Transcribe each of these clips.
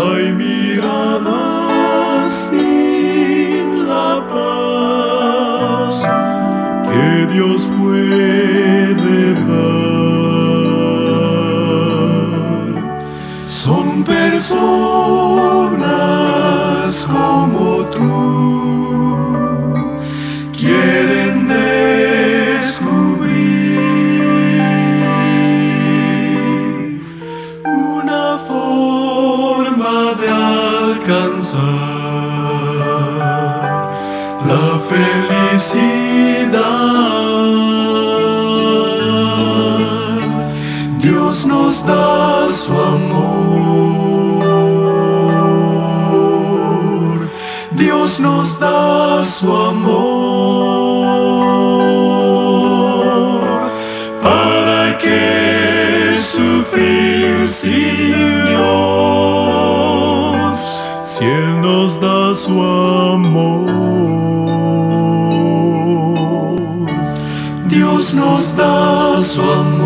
Hay miradas sin la paz que Dios puede dar. Son personas como tú, quieren descubrir una forma de alcanzar la felicidad. Dios nos da su amor, Dios nos da su amor. ¿Para qué sufrir sin Dios si Él nos da su amor? Dios nos da su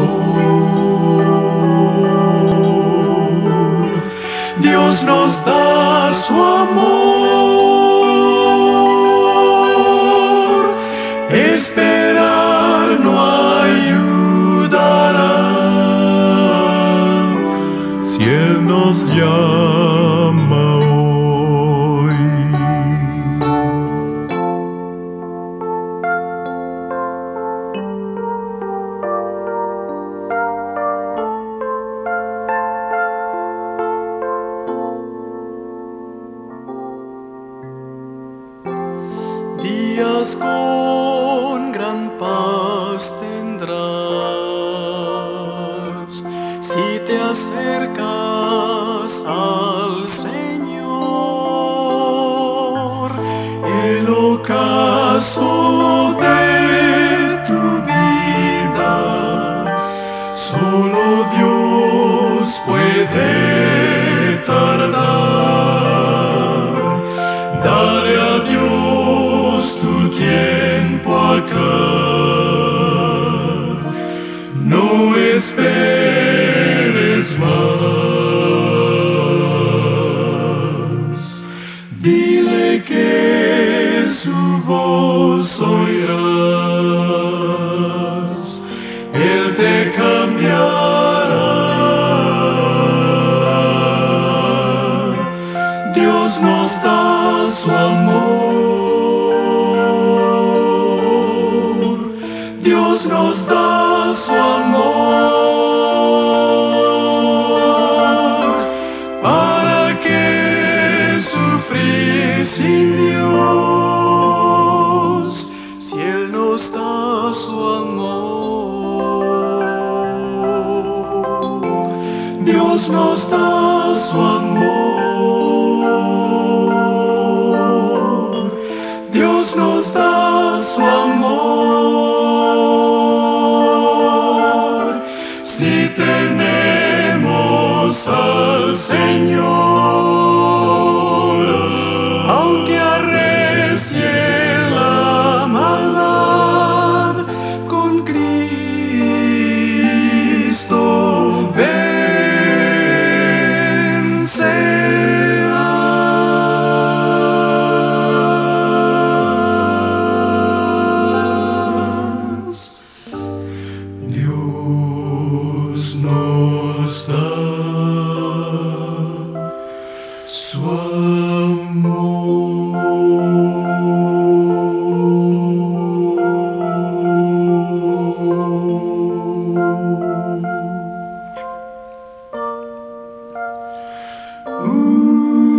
amor, Dios nos da su amor. Esperar no ayudará si Él nos llama hoy. Días con gran paz tendrás si te acercas al Señor. El ocaso de tu vida solo Dios puede tardar. Dale a Dios tu tiempo acá, no esperes más. Dile que su voz oirás, Él te cambiará. Dios nos da su amor, Dios nos da su amor. ¿Para qué sufrir sin Dios si Él nos da su amor? Dios nos da su amor, Dios nos da su amor. Si tenemos al Señor, aunque arrecie la maldad, con Cristo vencerás. Dios nos da su amor.